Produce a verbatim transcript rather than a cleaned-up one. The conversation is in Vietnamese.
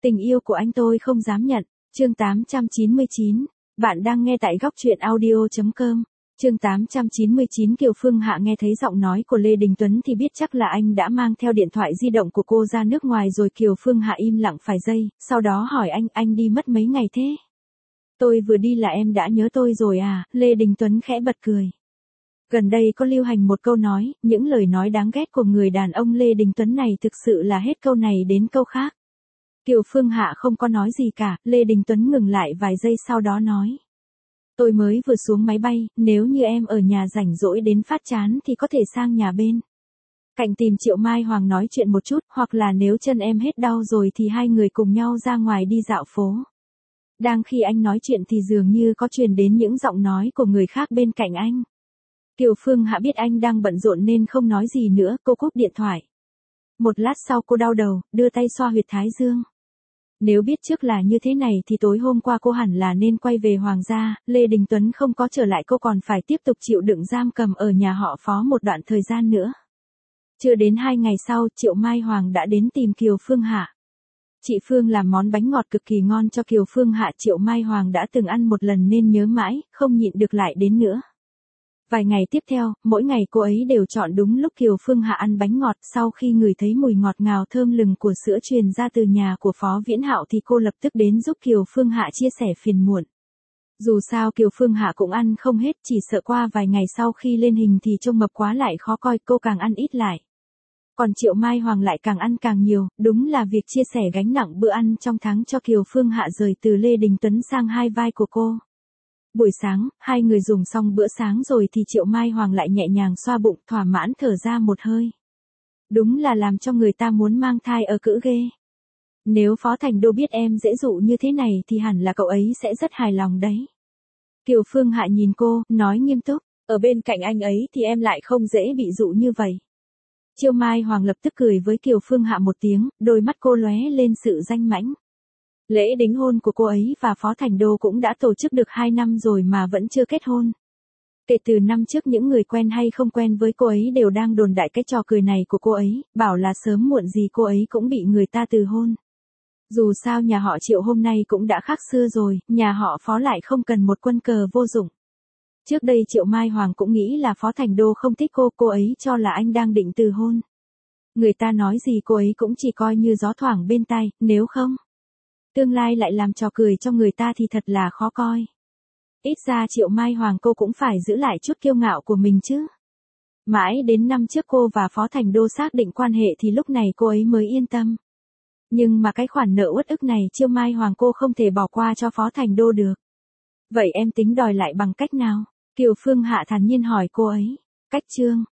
Tình yêu của anh tôi không dám nhận. Chương tám trăm chín mươi chín. Bạn đang nghe tại góc truyện audio chấm com. Chương tám trăm chín mươi chín. Kiều Phương Hạ nghe thấy giọng nói của Lê Đình Tuấn thì biết chắc là anh đã mang theo điện thoại di động của cô ra nước ngoài rồi. Kiều Phương Hạ im lặng vài giây, sau đó hỏi anh, anh đi mất mấy ngày thế? Tôi vừa đi là em đã nhớ tôi rồi à? Lê Đình Tuấn khẽ bật cười. Gần đây có lưu hành một câu nói, những lời nói đáng ghét của người đàn ông Lê Đình Tuấn này thực sự là hết câu này đến câu khác. Kiều Phương Hạ không có nói gì cả, Lê Đình Tuấn ngừng lại vài giây sau đó nói. Tôi mới vừa xuống máy bay, nếu như em ở nhà rảnh rỗi đến phát chán thì có thể sang nhà bên cạnh tìm Triệu Mai Hoàng nói chuyện một chút, hoặc là nếu chân em hết đau rồi thì hai người cùng nhau ra ngoài đi dạo phố. Đang khi anh nói chuyện thì dường như có truyền đến những giọng nói của người khác bên cạnh anh. Kiều Phương Hạ biết anh đang bận rộn nên không nói gì nữa, cô cúp điện thoại. Một lát sau cô đau đầu, đưa tay xoa huyệt thái dương. Nếu biết trước là như thế này thì tối hôm qua cô hẳn là nên quay về Hoàng gia, Lê Đình Tuấn không có trở lại cô còn phải tiếp tục chịu đựng giam cầm ở nhà họ Phó một đoạn thời gian nữa. Chưa đến hai ngày sau, Triệu Mai Hoàng đã đến tìm Kiều Phương Hạ. Chị Phương làm món bánh ngọt cực kỳ ngon cho Kiều Phương Hạ, Triệu Mai Hoàng đã từng ăn một lần nên nhớ mãi, không nhịn được lại đến nữa. Vài ngày tiếp theo, mỗi ngày cô ấy đều chọn đúng lúc Kiều Phương Hạ ăn bánh ngọt, sau khi ngửi thấy mùi ngọt ngào thơm lừng của sữa truyền ra từ nhà của Phó Viễn Hạo thì cô lập tức đến giúp Kiều Phương Hạ chia sẻ phiền muộn. Dù sao Kiều Phương Hạ cũng ăn không hết, chỉ sợ qua vài ngày sau khi lên hình thì trông mập quá lại khó coi, cô càng ăn ít lại. Còn Triệu Mai Hoàng lại càng ăn càng nhiều, đúng là việc chia sẻ gánh nặng bữa ăn trong tháng cho Kiều Phương Hạ rời từ Lê Đình Tuấn sang hai vai của cô. Buổi sáng, hai người dùng xong bữa sáng rồi thì Triệu Mai Hoàng lại nhẹ nhàng xoa bụng, thỏa mãn thở ra một hơi. Đúng là làm cho người ta muốn mang thai ở cữ ghê. Nếu Phó Thành Đô biết em dễ dụ như thế này thì hẳn là cậu ấy sẽ rất hài lòng đấy. Kiều Phương Hạ nhìn cô, nói nghiêm túc, ở bên cạnh anh ấy thì em lại không dễ bị dụ như vậy. Triệu Mai Hoàng lập tức cười với Kiều Phương Hạ một tiếng, đôi mắt cô lóe lên sự danh mãnh. Lễ đính hôn của cô ấy và Phó Thành Đô cũng đã tổ chức được hai năm rồi mà vẫn chưa kết hôn. Kể từ năm trước những người quen hay không quen với cô ấy đều đang đồn đại cái trò cười này của cô ấy, bảo là sớm muộn gì cô ấy cũng bị người ta từ hôn. Dù sao nhà họ Triệu hôm nay cũng đã khác xưa rồi, nhà họ Phó lại không cần một quân cờ vô dụng. Trước đây Triệu Mai Hoàng cũng nghĩ là Phó Thành Đô không thích cô, cô ấy cho là anh đang định từ hôn. Người ta nói gì cô ấy cũng chỉ coi như gió thoảng bên tai, nếu không tương lai lại làm trò cười cho người ta thì thật là khó coi. Ít ra Triệu Mai Hoàng cô cũng phải giữ lại chút kiêu ngạo của mình chứ. Mãi đến năm trước cô và Phó Thành Đô xác định quan hệ thì lúc này cô ấy mới yên tâm. Nhưng mà cái khoản nợ uất ức này Triệu Mai Hoàng cô không thể bỏ qua cho Phó Thành Đô được. Vậy em tính đòi lại bằng cách nào? Kiều Phương Hạ thản nhiên hỏi cô ấy. Cách chương